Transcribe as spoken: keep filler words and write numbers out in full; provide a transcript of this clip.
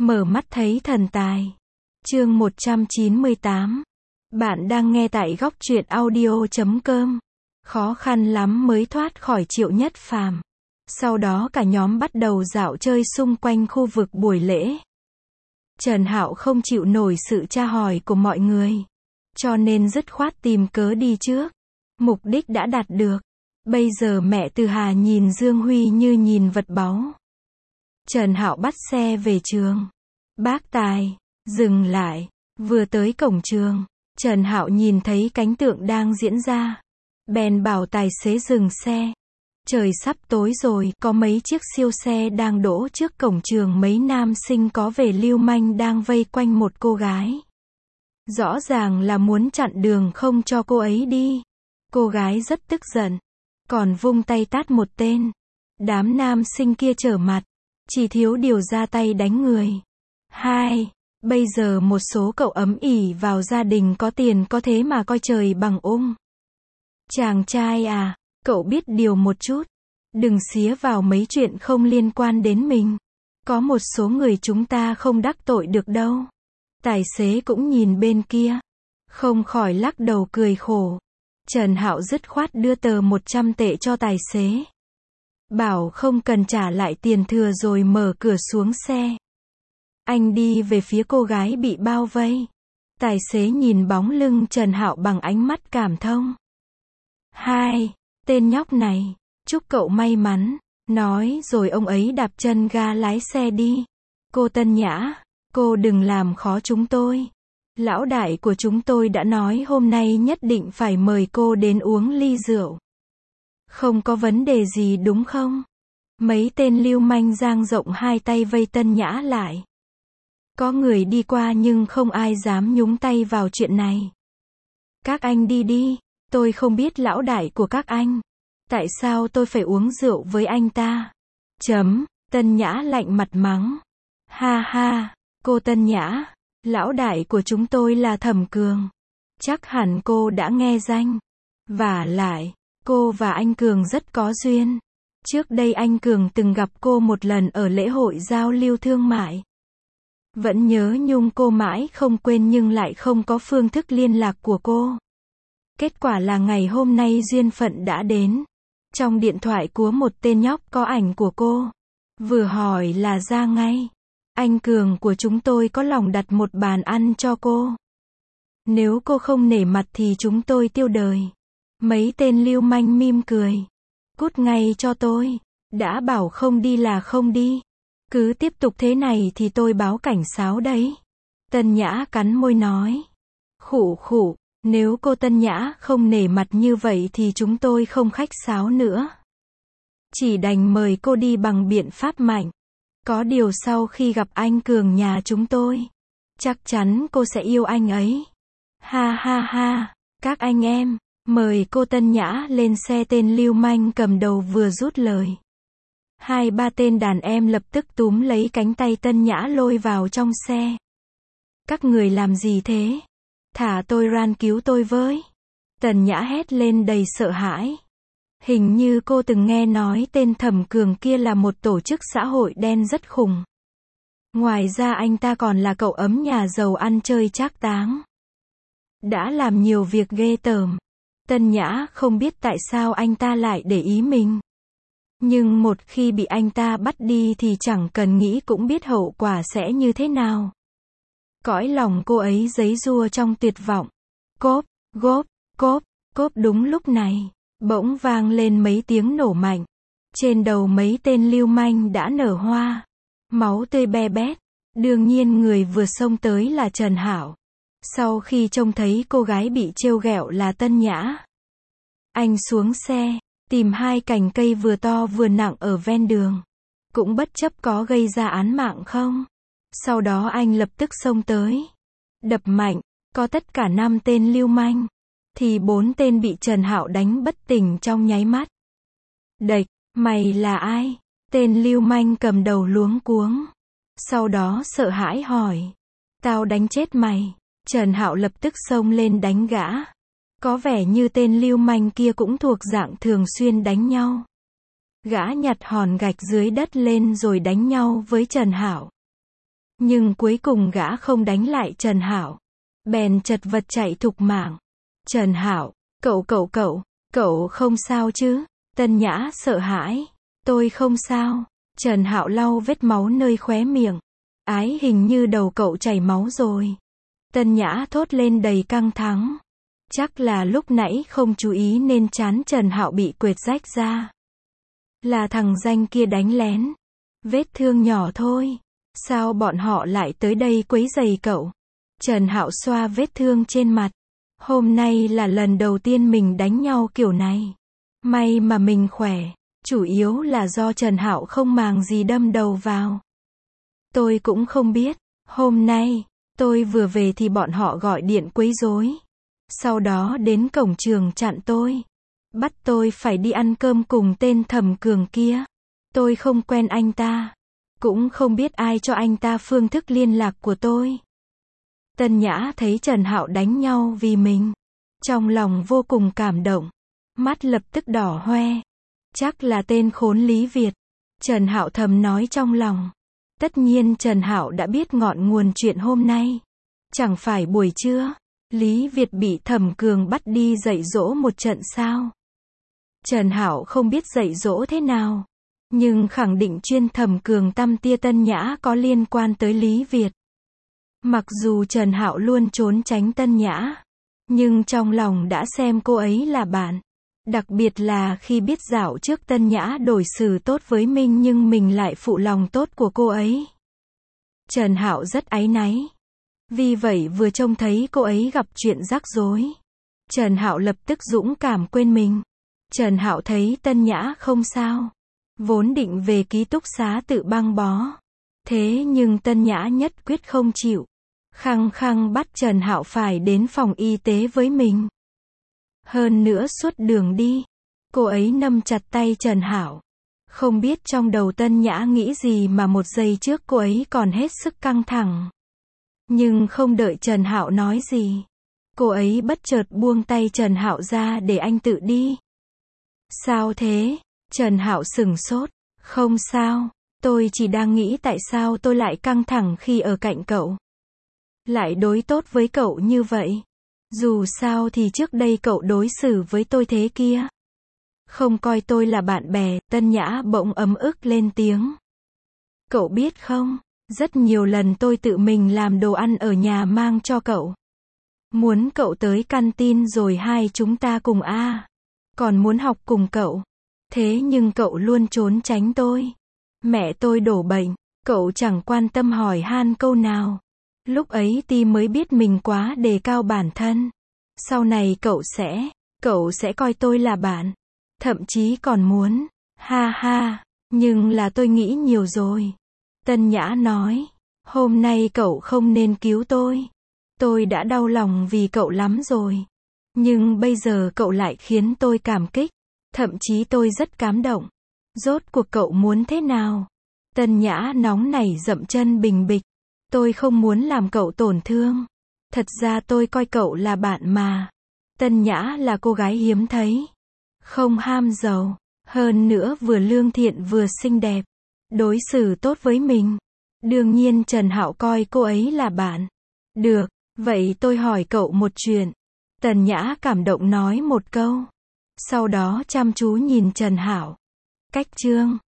Mở mắt thấy thần tài. Chương một trăm chín mươi tám. Bạn đang nghe tại góc truyện audio chấm com. Khó khăn lắm mới thoát khỏi Triệu Nhất Phàm. Sau đó cả nhóm bắt đầu dạo chơi xung quanh khu vực buổi lễ. Trần Hạo không chịu nổi sự tra hỏi của mọi người, cho nên dứt khoát tìm cớ đi trước. Mục đích đã đạt được. Bây giờ mẹ Từ Hà nhìn Dương Huy như nhìn vật báu. Trần Hạo bắt xe về trường. Bác Tài, dừng lại. Vừa tới cổng trường, Trần Hạo nhìn thấy cảnh tượng đang diễn ra. Bèn bảo tài xế dừng xe. Trời sắp tối rồi, có mấy chiếc siêu xe đang đỗ trước cổng trường, mấy nam sinh có vẻ lưu manh đang vây quanh một cô gái. Rõ ràng là muốn chặn đường không cho cô ấy đi. Cô gái rất tức giận, còn vung tay tát một tên. Đám nam sinh kia trở mặt, chỉ thiếu điều ra tay đánh người. Hai, bây giờ một số cậu ấm ỉ vào gia đình có tiền có thế mà coi trời bằng ung. Chàng trai à, cậu biết điều một chút. Đừng xía vào mấy chuyện không liên quan đến mình. Có một số người chúng ta không đắc tội được đâu. Tài xế cũng nhìn bên kia, không khỏi lắc đầu cười khổ. Trần Hạo dứt khoát đưa tờ một trăm tệ cho tài xế. Bảo không cần trả lại tiền thừa rồi mở cửa xuống xe. Anh đi về phía cô gái bị bao vây. Tài xế nhìn bóng lưng Trần Hạo bằng ánh mắt cảm thông. Hai, tên nhóc này, chúc cậu may mắn, nói rồi ông ấy đạp chân ga lái xe đi. Cô Tân Nhã, cô đừng làm khó chúng tôi. Lão đại của chúng tôi đã nói hôm nay nhất định phải mời cô đến uống ly rượu. Không có vấn đề gì đúng không? Mấy tên lưu manh dang rộng hai tay vây Tân Nhã lại. Có người đi qua nhưng không ai dám nhúng tay vào chuyện này. Các anh đi đi, tôi không biết lão đại của các anh. Tại sao tôi phải uống rượu với anh ta? Chấm, Tân Nhã lạnh mặt mắng. Ha ha, cô Tân Nhã, lão đại của chúng tôi là Thẩm Cường. Chắc hẳn cô đã nghe danh. Vả lại, cô và anh Cường rất có duyên. Trước đây anh Cường từng gặp cô một lần ở lễ hội giao lưu thương mại. Vẫn nhớ nhung cô mãi không quên nhưng lại không có phương thức liên lạc của cô. Kết quả là ngày hôm nay duyên phận đã đến. Trong điện thoại của một tên nhóc có ảnh của cô. Vừa hỏi là ra ngay. Anh Cường của chúng tôi có lòng đặt một bàn ăn cho cô. Nếu cô không nể mặt thì chúng tôi tiêu đời. Mấy tên lưu manh mỉm cười. Cút ngay cho tôi. Đã bảo không đi là không đi. Cứ tiếp tục thế này thì tôi báo cảnh sát đấy. Tân Nhã cắn môi nói. Khụ khụ, nếu cô Tân Nhã không nể mặt như vậy thì chúng tôi không khách sáo nữa. Chỉ đành mời cô đi bằng biện pháp mạnh. Có điều sau khi gặp anh Cường nhà chúng tôi, chắc chắn cô sẽ yêu anh ấy. Ha ha ha, các anh em, mời cô Tân Nhã lên xe. Tên lưu manh cầm đầu vừa rút lời. Hai ba tên đàn em lập tức túm lấy cánh tay Tân Nhã lôi vào trong xe. Các người làm gì thế? Thả tôi ra, cứu tôi với. Tân Nhã hét lên đầy sợ hãi. Hình như cô từng nghe nói tên Thẩm Cường kia là một tổ chức xã hội đen rất khủng. Ngoài ra anh ta còn là cậu ấm nhà giàu ăn chơi trác táng. Đã làm nhiều việc ghê tởm. Tân Nhã không biết tại sao anh ta lại để ý mình. Nhưng một khi bị anh ta bắt đi thì chẳng cần nghĩ cũng biết hậu quả sẽ như thế nào. Cõi lòng cô ấy giấy giụa trong tuyệt vọng. Cốp, gốp, cốp, cốp. Đúng lúc này, bỗng vang lên mấy tiếng nổ mạnh. Trên đầu mấy tên lưu manh đã nở hoa. Máu tươi be bét. Đương nhiên người vừa xông tới là Trần Hạo. Sau khi trông thấy cô gái bị trêu ghẹo là Tân Nhã, anh xuống xe, tìm hai cành cây vừa to vừa nặng ở ven đường. Cũng bất chấp có gây ra án mạng không. Sau đó anh lập tức xông tới. Đập mạnh, có tất cả năm tên lưu manh. Thì bốn tên bị Trần Hạo đánh bất tỉnh trong nháy mắt. Đệch, mày là ai? Tên lưu manh cầm đầu luống cuống. Sau đó sợ hãi hỏi. Tao đánh chết mày. Trần Hạo lập tức xông lên đánh gã. Có vẻ như tên lưu manh kia cũng thuộc dạng thường xuyên đánh nhau. Gã nhặt hòn gạch dưới đất lên rồi đánh nhau với Trần Hạo. Nhưng cuối cùng gã không đánh lại Trần Hạo, bèn chật vật chạy thục mạng. Trần Hạo, cậu cậu cậu, cậu không sao chứ? Tân Nhã sợ hãi. Tôi không sao. Trần Hạo lau vết máu nơi khóe miệng. Ái, hình như đầu cậu chảy máu rồi. Tân Nhã thốt lên đầy căng thẳng. Chắc là lúc nãy không chú ý nên trán Trần Hạo bị quệt rách ra. Là thằng danh kia đánh lén. Vết thương nhỏ thôi. Sao bọn họ lại tới đây quấy rầy cậu? Trần Hạo xoa vết thương trên mặt. Hôm nay là lần đầu tiên mình đánh nhau kiểu này. May mà mình khỏe. Chủ yếu là do Trần Hạo không màng gì đâm đầu vào. Tôi cũng không biết. Hôm nay, tôi vừa về thì bọn họ gọi điện quấy rối. Sau đó đến cổng trường chặn tôi. Bắt tôi phải đi ăn cơm cùng tên Thẩm Cường kia. Tôi không quen anh ta. Cũng không biết ai cho anh ta phương thức liên lạc của tôi. Tân Nhã thấy Trần Hạo đánh nhau vì mình. Trong lòng vô cùng cảm động. Mắt lập tức đỏ hoe. Chắc là tên khốn Lý Việt. Trần Hạo thầm nói trong lòng. Tất nhiên Trần Hạo đã biết ngọn nguồn chuyện hôm nay. Chẳng phải buổi trưa, Lý Việt bị Thẩm Cường bắt đi dạy dỗ một trận sao? Trần Hạo không biết dạy dỗ thế nào. Nhưng khẳng định chuyên Thẩm Cường tăm tia Tân Nhã có liên quan tới Lý Việt. Mặc dù Trần Hạo luôn trốn tránh Tân Nhã. Nhưng trong lòng đã xem cô ấy là bạn. Đặc biệt là khi biết dạo trước Tân Nhã đối xử tốt với mình nhưng mình lại phụ lòng tốt của cô ấy. Trần Hạo rất áy náy. Vì vậy vừa trông thấy cô ấy gặp chuyện rắc rối, Trần Hạo lập tức dũng cảm quên mình. Trần Hạo thấy Tân Nhã không sao. Vốn định về ký túc xá tự băng bó. Thế nhưng Tân Nhã nhất quyết không chịu. Khăng khăng bắt Trần Hạo phải đến phòng y tế với mình. Hơn nữa suốt đường đi, cô ấy nắm chặt tay Trần Hạo. Không biết trong đầu Tân Nhã nghĩ gì mà một giây trước cô ấy còn hết sức căng thẳng. Nhưng không đợi Trần Hạo nói gì, cô ấy bất chợt buông tay Trần Hạo ra để anh tự đi. Sao thế? Trần Hạo sửng sốt. Không sao, tôi chỉ đang nghĩ tại sao tôi lại căng thẳng khi ở cạnh cậu. Lại đối tốt với cậu như vậy. Dù sao thì trước đây cậu đối xử với tôi thế kia. Không coi tôi là bạn bè. Tân Nhã bỗng ấm ức lên tiếng. Cậu biết không, rất nhiều lần tôi tự mình làm đồ ăn ở nhà mang cho cậu. Muốn cậu tới canteen rồi hai chúng ta cùng a. À. Còn muốn học cùng cậu. Thế nhưng cậu luôn trốn tránh tôi. Mẹ tôi đổ bệnh, cậu chẳng quan tâm hỏi han câu nào. Lúc ấy Ti mới biết mình quá đề cao bản thân. Sau này cậu sẽ, cậu sẽ coi tôi là bạn. Thậm chí còn muốn, ha ha, nhưng là tôi nghĩ nhiều rồi. Tân Nhã nói, hôm nay cậu không nên cứu tôi. Tôi đã đau lòng vì cậu lắm rồi. Nhưng bây giờ cậu lại khiến tôi cảm kích. Thậm chí tôi rất cảm động. Rốt cuộc cậu muốn thế nào? Tân Nhã nóng nảy dậm chân bình bịch. Tôi không muốn làm cậu tổn thương. Thật ra tôi coi cậu là bạn mà. Tân Nhã là cô gái hiếm thấy. Không ham giàu. Hơn nữa vừa lương thiện vừa xinh đẹp. Đối xử tốt với mình. Đương nhiên Trần Hạo coi cô ấy là bạn. Được, vậy tôi hỏi cậu một chuyện. Tân Nhã cảm động nói một câu. Sau đó chăm chú nhìn Trần Hạo. Cách chương